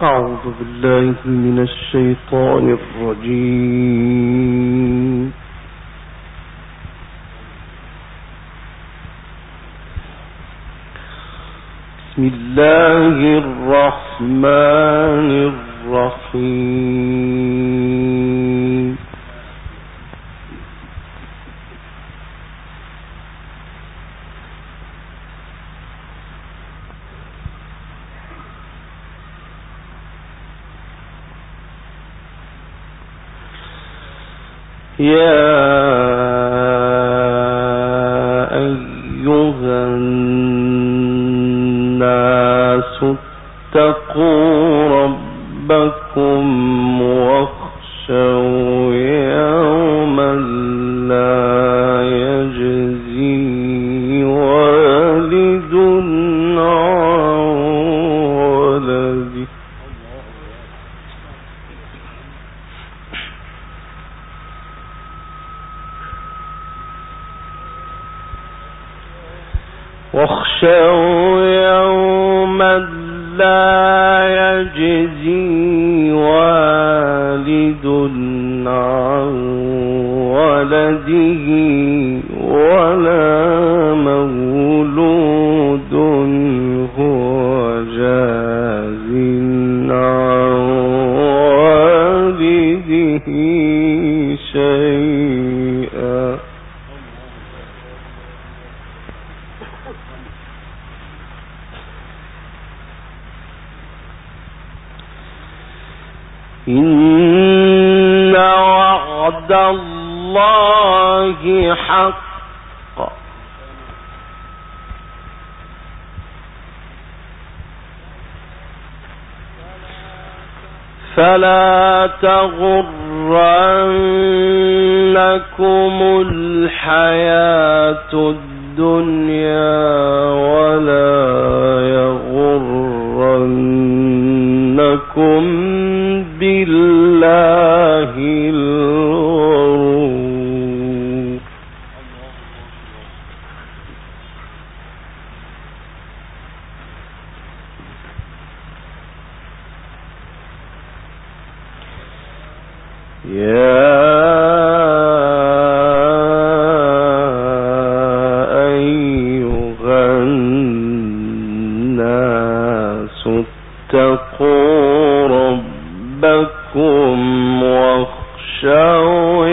أعوذ بالله من الشيطان الرجيم. بسم الله الرحمن الرحيم. يا أيها الناس اتقوا ربكم واخشوا يوما لا يجزي والد عن ولده واخشوا يوما لا يجزي والد عن ولده ولا مولود هو جاز عن والده شيئا إن وعد الله حق فلا تغرنكم الحياة الدنيا ولا يغرنكم بالله الغرور يا أيها الناس اتقوا ربكم واخشوا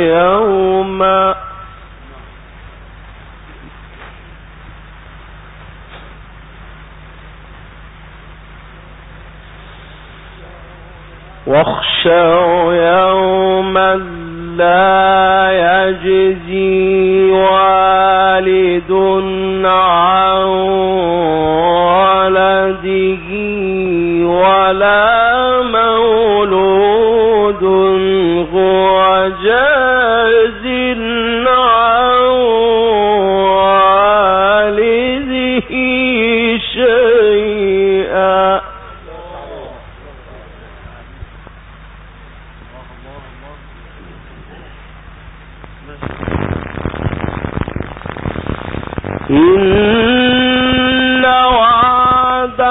يوما لا يجزي والد عن ولده ولا مولود هو جاز عن والده شيئا إن وعد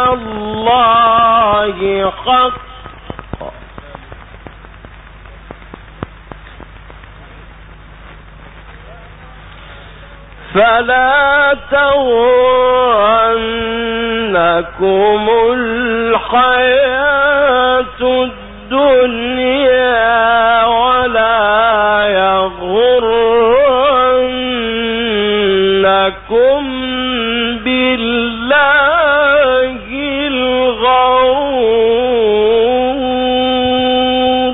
الله حق فلا تغرنكم الحياة الدنيا ولا يغرنكم بالله الغرور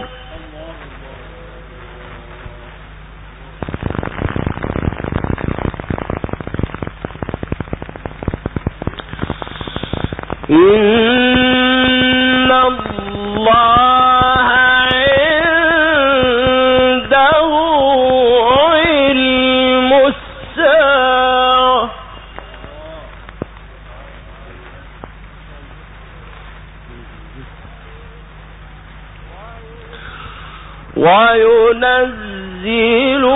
إن الله عنده علم الساعة وينزل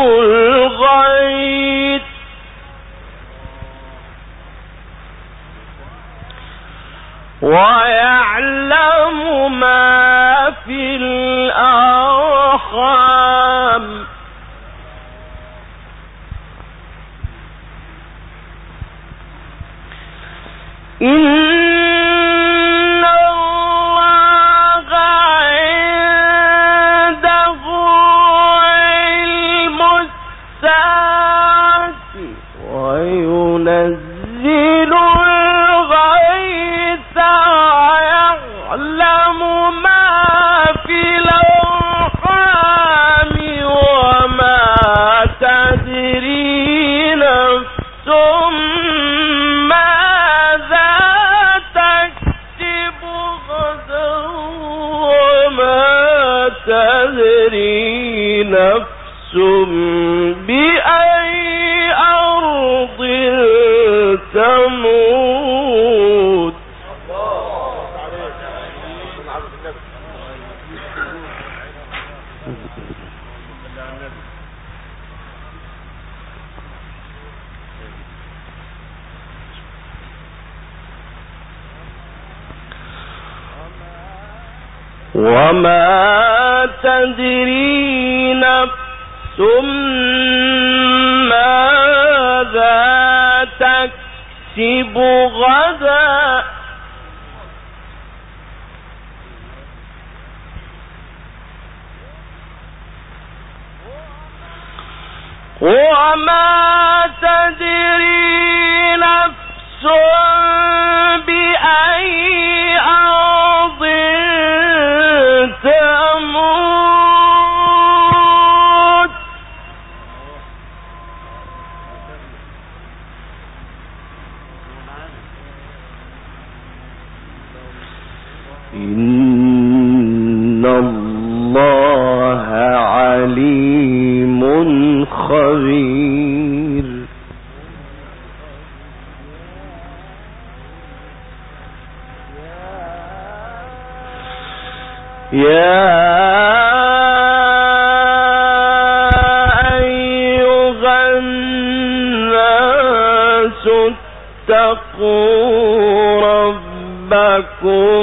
الغيث ويعلم ما في الأرحام إن الله عنده علم الساعة وينزل الغيث ويعلم ما في الأرحام وما تدري نفس ماذا تكسب غدا وما تدري نفس بأي أرض تموت وما تدري نفس ماذا تكسب غدا وما تدري نفس بأي أرض تموت إن الله عليم خبير يا أيها الناس اتقوا ربكم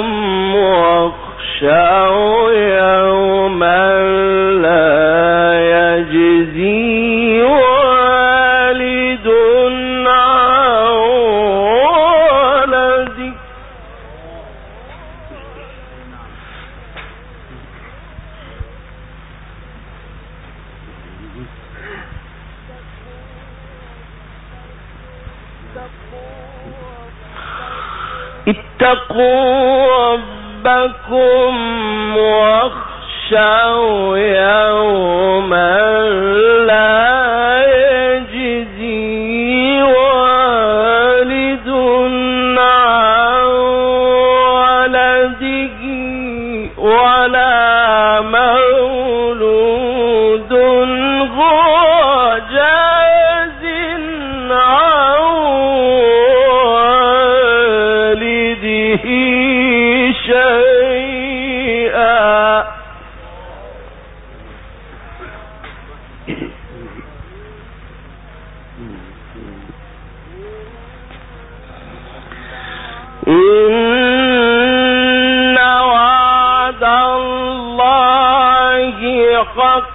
واخشوا يوما لا يجزي والد عن ولده اتقوا ربكم واخشوا يوما لا يجزي والد عن ولده ولا مولود هو جاز عن والده شيئا إن وعد الله حق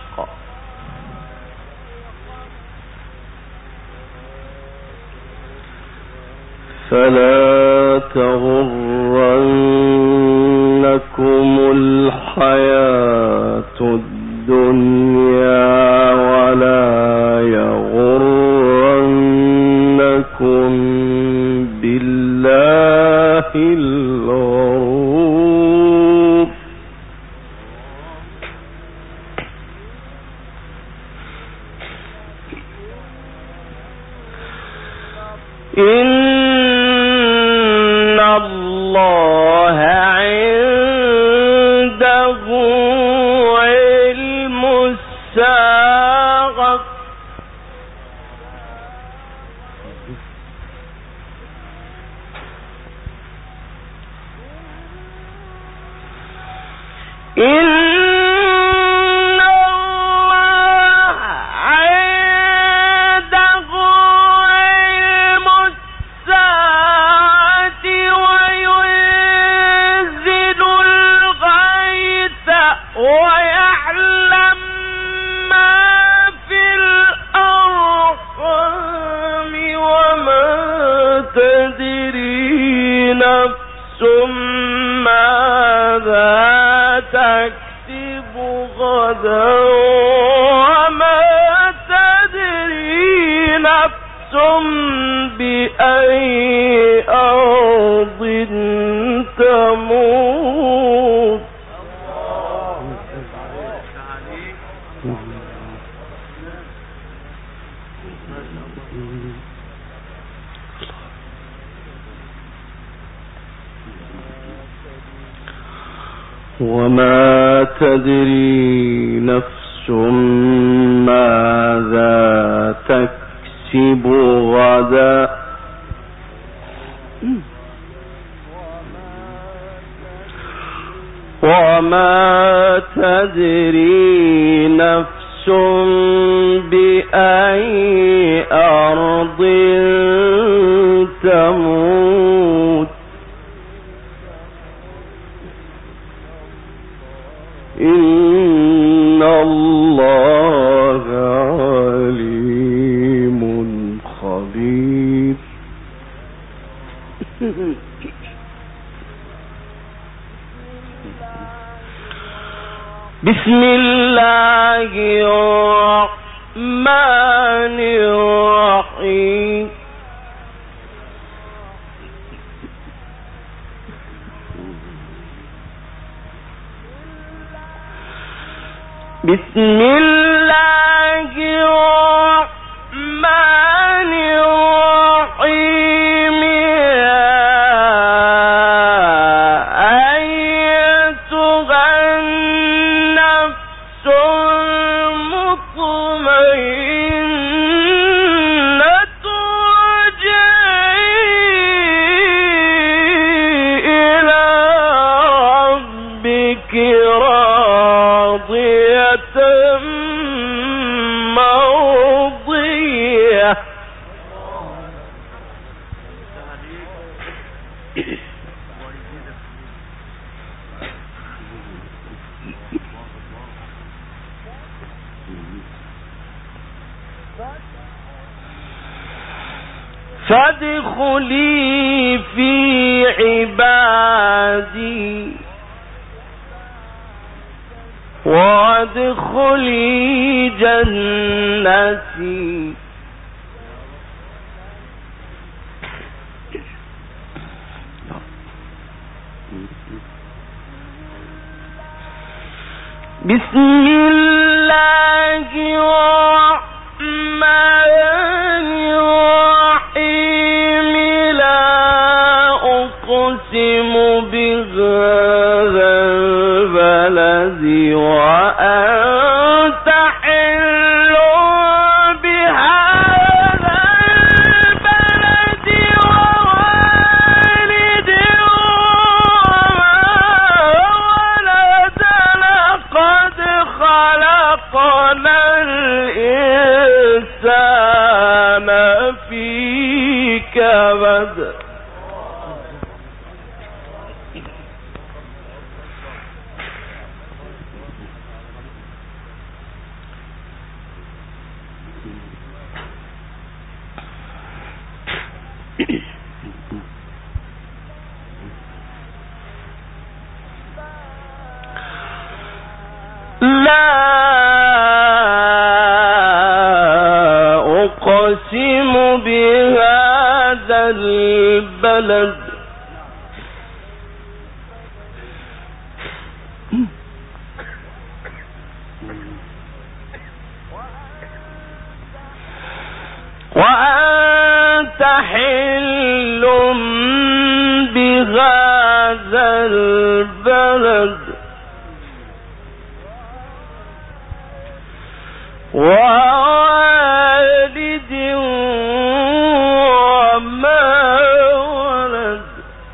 فلا تغرنكم الحياة الدنيا ولا يغرنكم بالله الغرور إن الله عنده علم الساعة إن الله عنده علم الساعة وينزل ماذا تكسب غدا وما تدري نفس بأي أرض تموت. وما تدري نفس ماذا تكسب غدا وما تدري نفس بأي أرض تموت. إن الله عليم خبير. بسم الله الرحمن الرحيم. بسم الله الرحمن الرحيم. أيتها النفس المطمئنة ارجعي إلى ربك راضية مرضية. فادخلي في عبادي وادخلي جنتي. بسم الله الرحمن الرحيم. لا أقسم بهذا البلد وأنت حل بهذا البلد ووالد قد خلقنا الإنسان في كبد. لا أقسم بهذا البلد وأنت حل بهذا البلد ووالد وما ولد.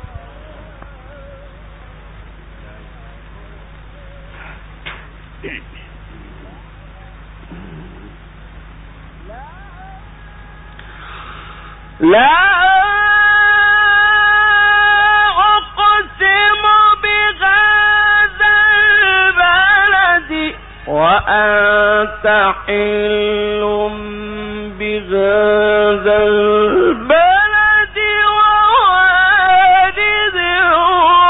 لا أقسم بهذا البلد وأنت حل بهذا البلد ووالد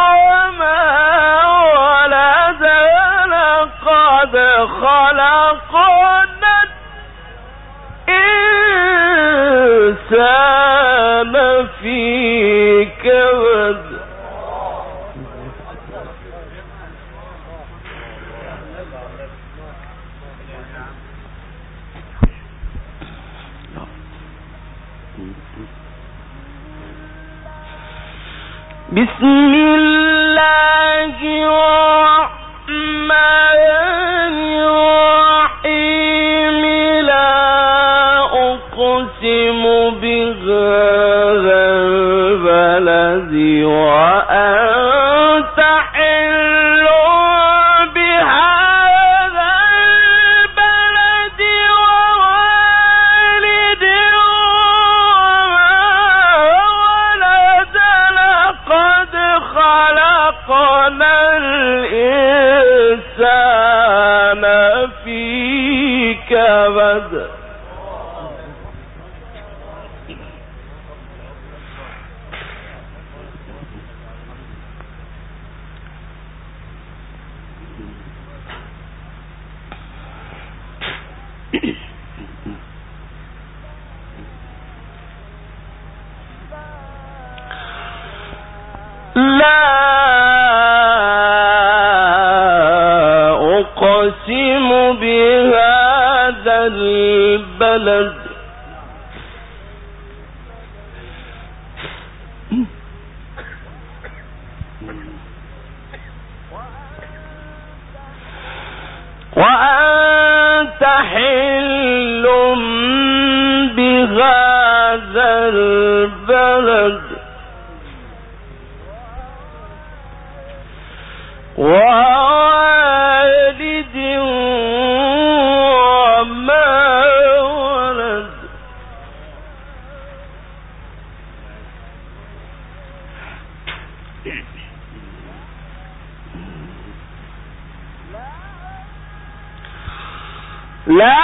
خلقنا الإنسان في كبد بسم الله الرحمن الرحيم لا أقسم بهذا البلد وأنت حل بهذا البلد ووالد خلقنا الإنسان في كبد لا أقسم بهذا البلد وأنت حل بهذا البلد ووالد وما ولد لا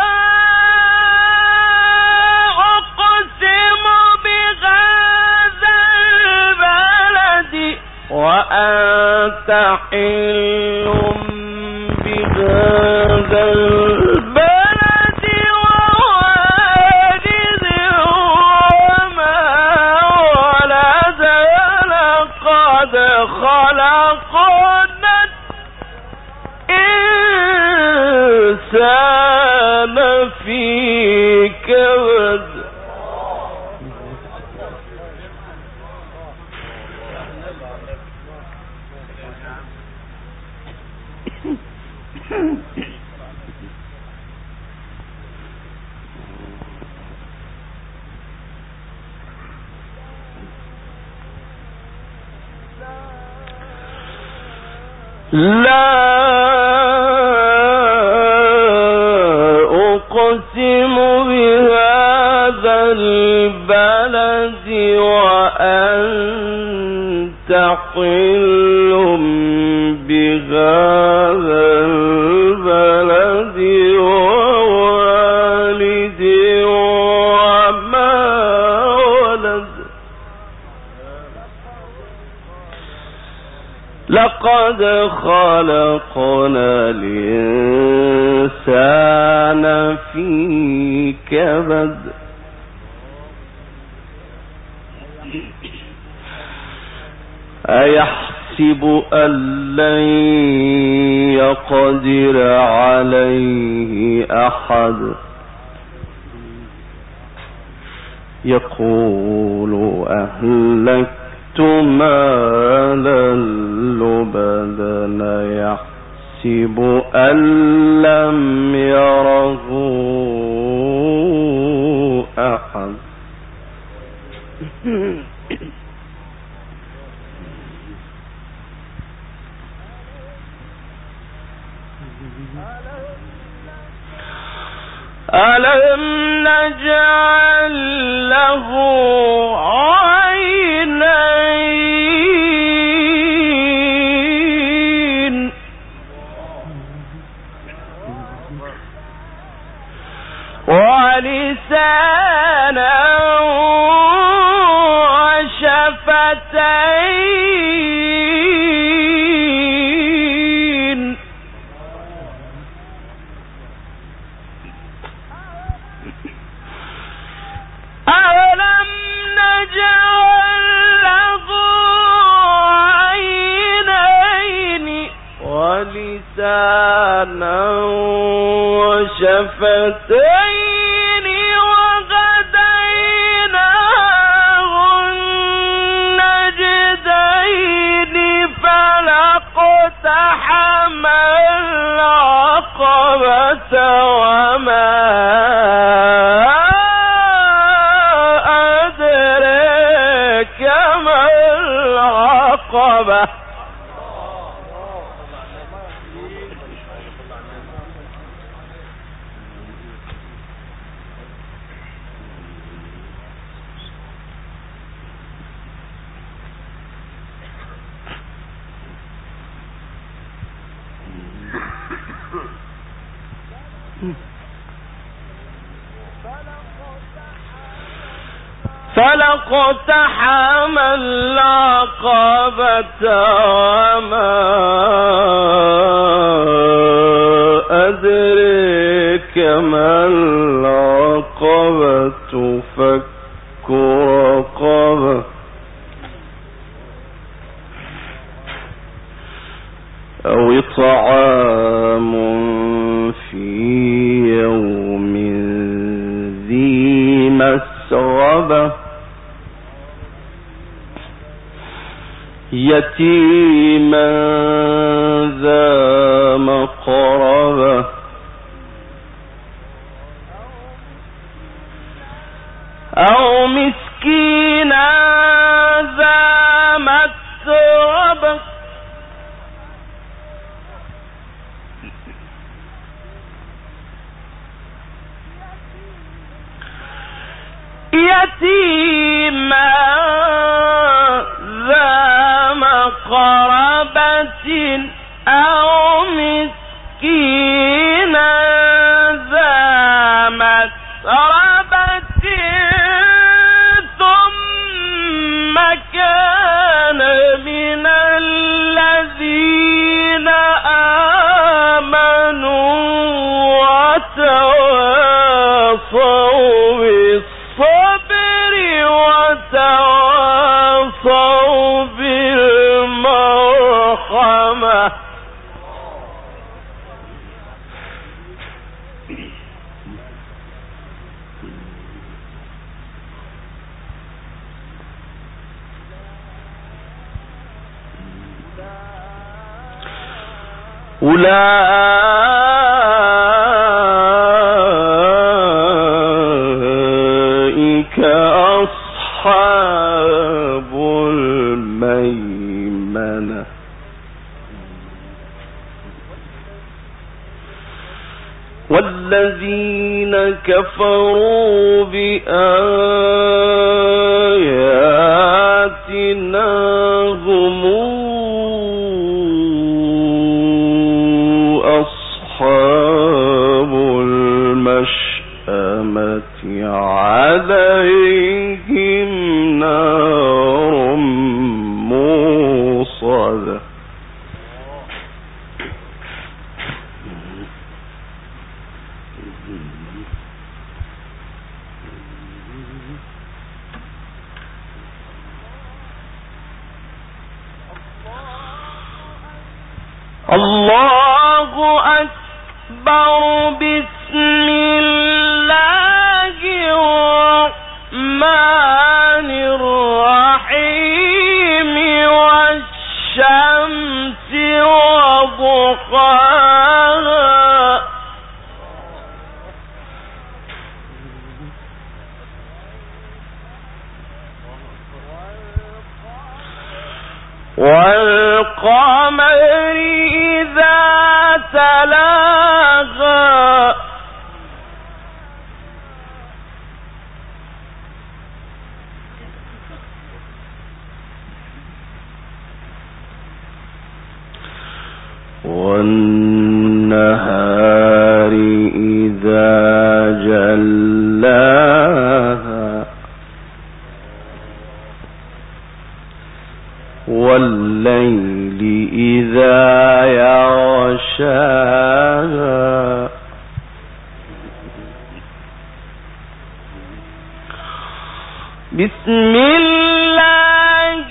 أقسم بهذا البلد وأنت حل بهذا البلد ووالد وما ولد لقد خلقنا الإنسان في كبد لا أقسم بهذا البلد وأنت حل بهذا البلد ووالد وما ولد لقد خلقنا الإنسان في كبد أيحسب أن لن يقدر عليه أحد يقول أهلكت مالا لبدا يحسب أن لم يره أحد ألم نجعل له عينين ولسانا وشفتين وما أدريك ما العقبة فلاقتحم العقبة وما أدريك ما العقبة فك رقبة أو إطعام في يوم ذي مسغبة يتيما ذا مقربة أو مسكينا ذا متربة يتيما ذا مقربة أو مسكينا ذا متربة ثم كان من الذين آمنوا وتواصوا بالصبر وتواصوا بالمرحمة أولئك أصحاب الميمنة والذين كفروا بآياتنا هم أصحاب المشأمة عليهم نار موصدة الله أكبر بسم الله الرحمن الرحيم والشمس وضحاها والقمر إذا تلاها والنهار إذا جلاها والليل إذا يغشاها بسم الله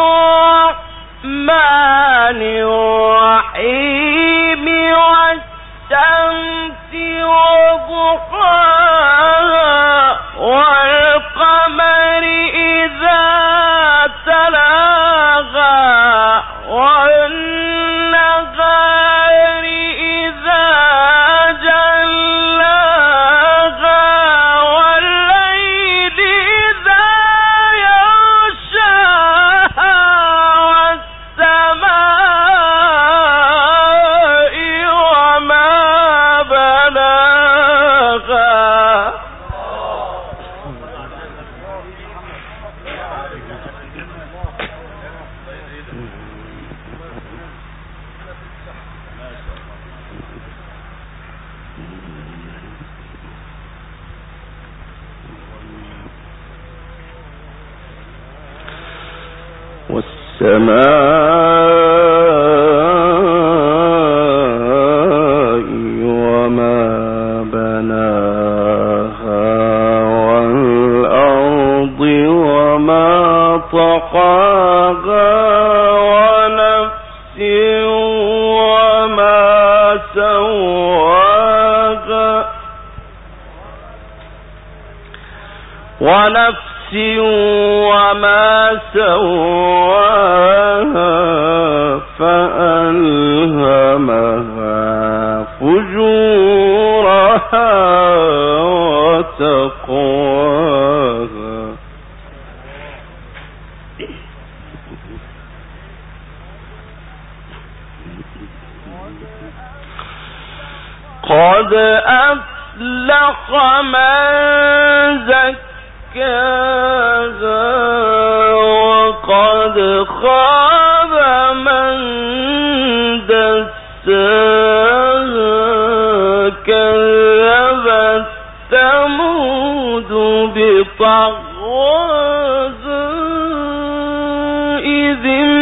الرحمن الرحيم والشمس وضحاها والقمر إذا تلاها والنهار إذا جلاها وما بناها والأرض وما طحاها ونفس وما سواها فألهمها فجورها وتقواها قد أفلح من زكاها وقد خاب من دساها كذبت ثمود بطغواها إذ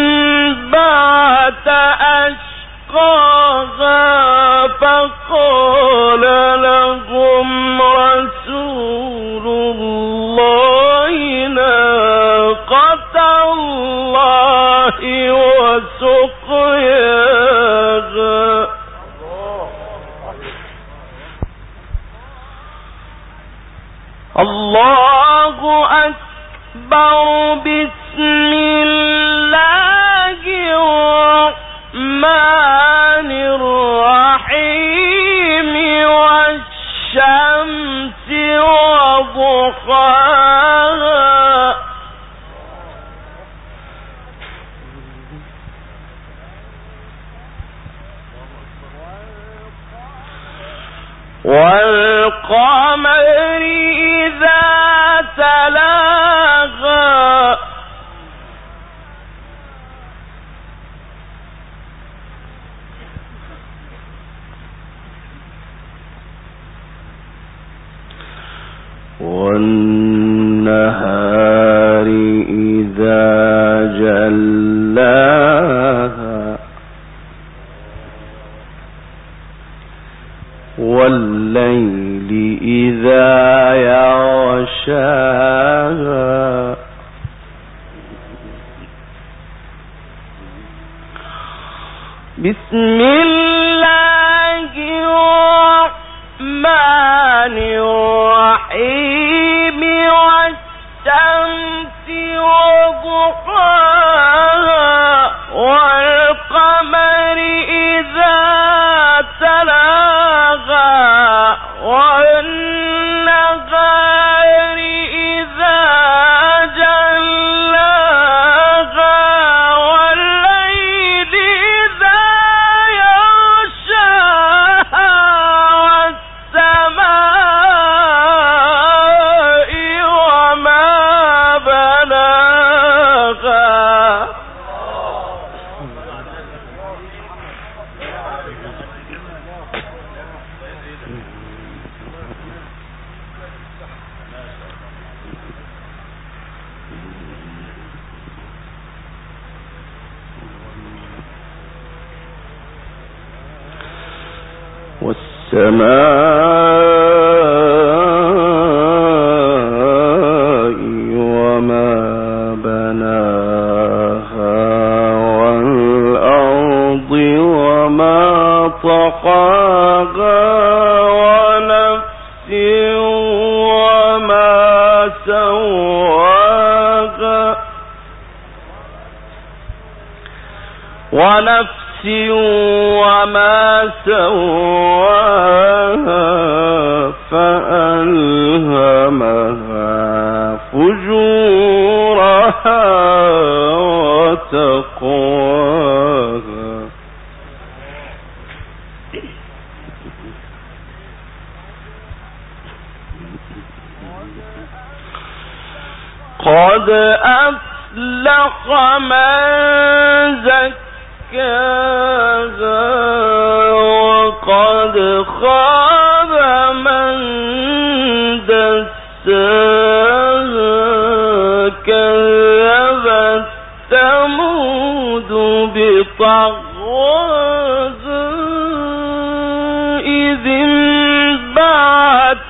انبعث أشقاها فقال لهم رسول الله ناقة الله وسقياها الله أكبر بسم الله الرحمن الرحيم والشمس وضحاها والقمر إذا تلاها والنهار إذا جلاها والليل إذا يغشاها بسم الله الرحمن الرحيم والشمس وضحاها والقمر إذا تلاها والنهار إذا جلاها والليل إذا يغشاها والسماء وما بناها والسماء وما بناها والأرض وما طحاها ونفس وما سواها وما سواها فألهمها فجورها وتقواها قد أفلح من زكاها وقد خاب من دساها كذبت ثمود بطغواها إذ انبعث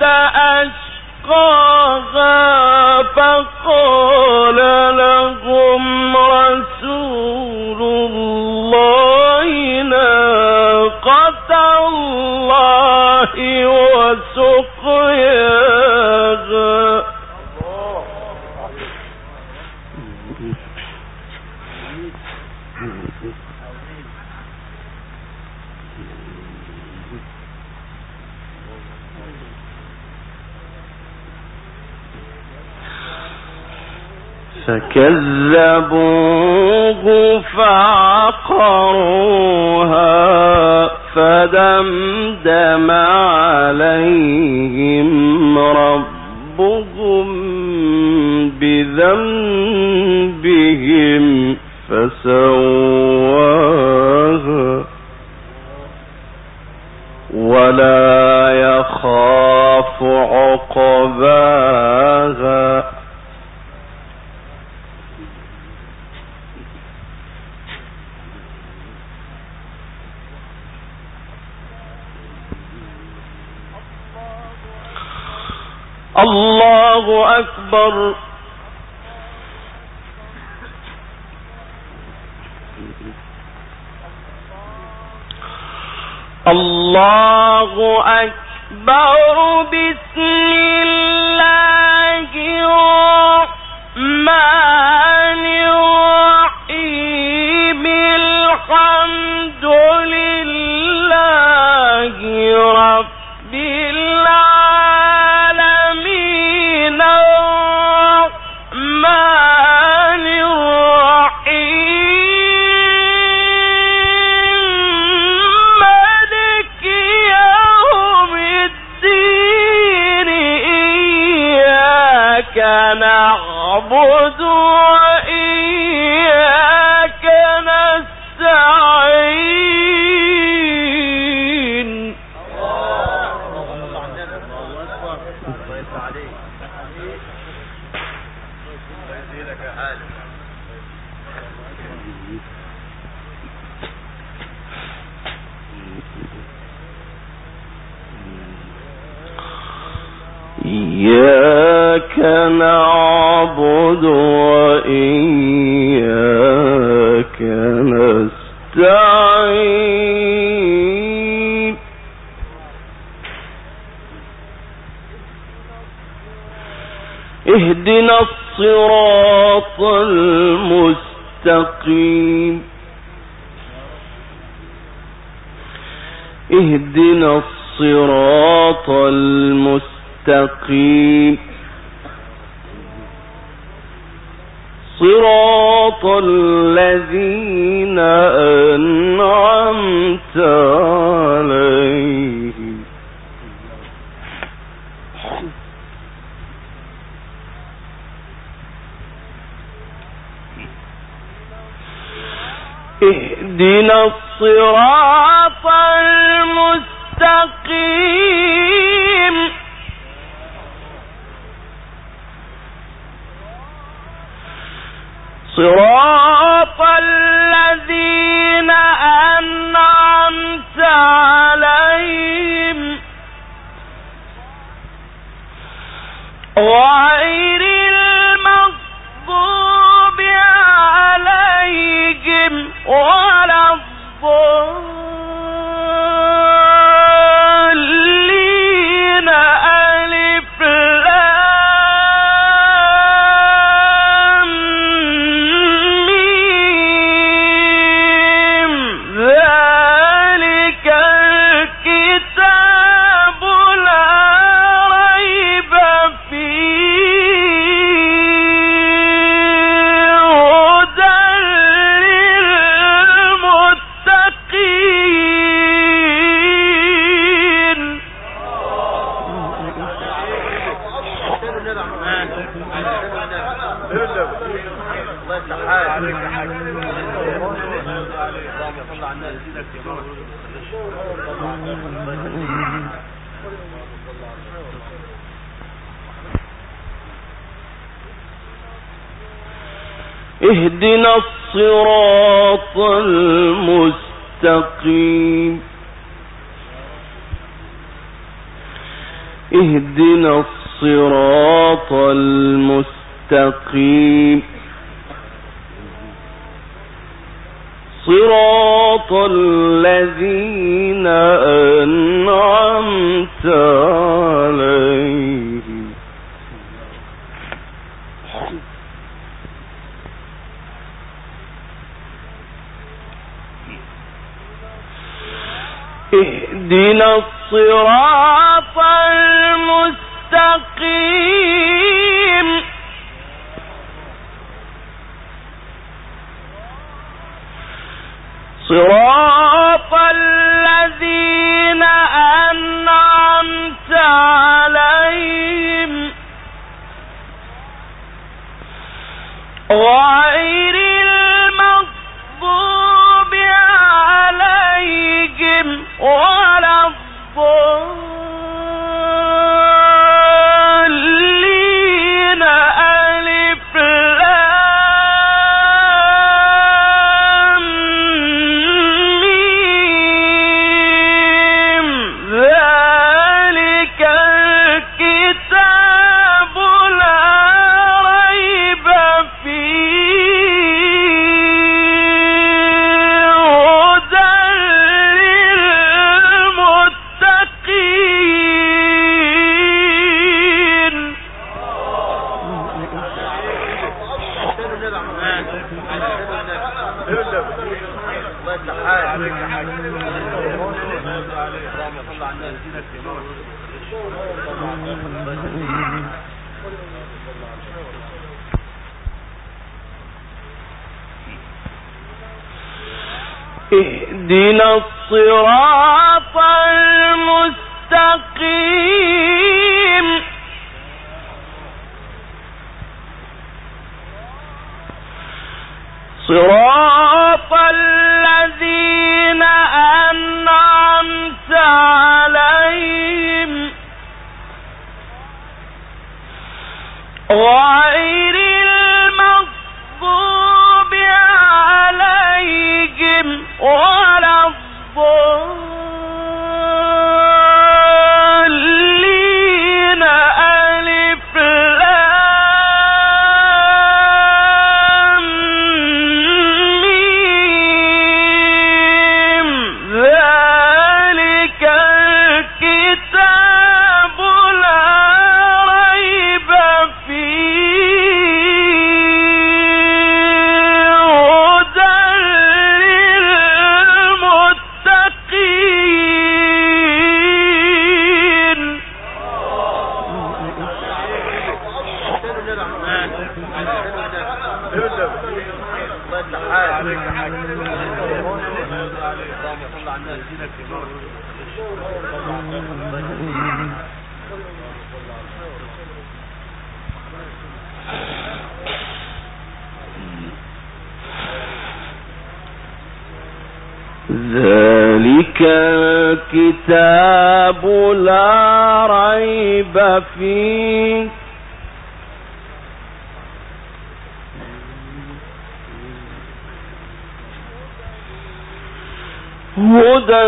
أشقاها فقال لهم رسول الله ناقة الله وسقياها. فكذبوه فعقروها فدمدم عليهم ربهم بذنبهم فسواها ولا يخاف عقباها. الله أكبر. الله أكبر. بسم الله الرحمن الرحيم. الحمد لله رب العالمين الرحمن الرحيم مالك يوم الدين. إياك نعبد وإياك نستعين. إياك نعبد وإياك نستعين. اهدنا الصراط المستقيم. اهدنا الصراط المستقيم. صراط الذين أنعمت عليهم. اهدنا الصراط المستقيم. صراط الذين أنعمت عليهم غير المغضوب عليهم ولا الضالين. ألف لام ميم. ذلك الكتاب لا ريب فيه هدى للمتقين. اهدنا الصراط المستقيم اهدنا الصراط المستقيم صراط الذين أنعمت عليهم اهدنا الصراط المستقيم صراط الذين أنعمت عليهم غير المغضوب عليهم ولا الضالين ألف لام ميم ذلك الكتاب لا ريب اهدنا الصراط المستقيم صراط الذين أنعمت عليهم غير المغضوب عليهم ولا الضالين ألف لام ميم ذلك الكتاب لا ريب ذلك الكتاب لا ريب فيه هدى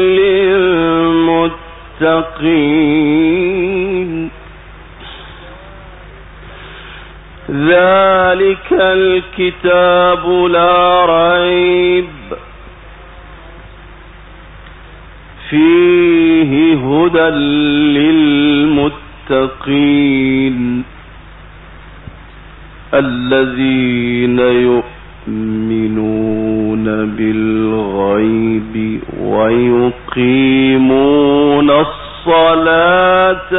للمتقين ذلك الكتاب لا ريب فيه هدى للمتقين الذين يؤمنون بالغيب ويقيمون الصلاة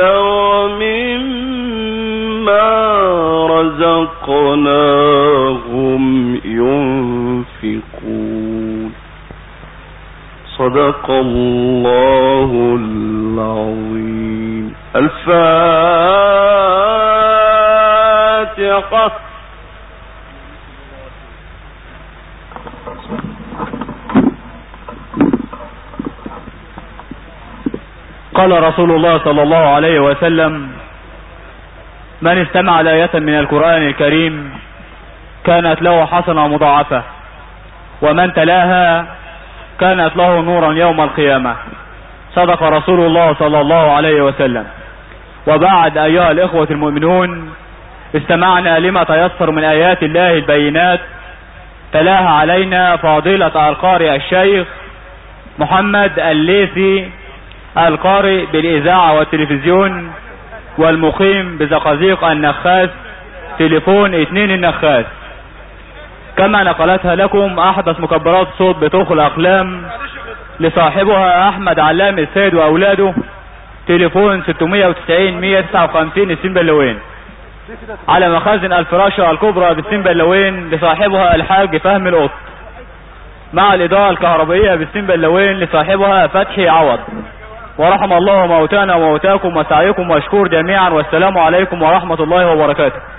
ومما رزقناهم ينفقون صدق الله العظيم. الفاتحة. قال رسول الله صلى الله عليه وسلم: من استمع لآية من القرآن الكريم كانت له حسنة مضاعفة، ومن تلاها كانت له نورا يوم القيامة. صدق رسول الله صلى الله عليه وسلم. وبعد أيها الإخوة المؤمنون، استمعنا لما تيسر من آيات الله البينات تلاها علينا فضيلة القارئ الشيخ محمد الليثي، القارئ بالإذاعة والتلفزيون والمقيم بزقازيق النخاس، تليفون 2 النخاس، كما نقلتها لكم أحدث مكبرات صوت بطوخ الأقلام لصاحبها أحمد علام السيد وأولاده، تليفون 690 159 السنبلاوين، على مخازن الفراشة الكبرى بالسنبلاوين لصاحبها الحاج فهم القط، مع الإضاءة الكهربائية بالسنبلاوين لصاحبها فتحي عوض. ورحم الله موتانا وموتاكم وسعيكم، واشكر جميعا، والسلام عليكم ورحمة الله وبركاته.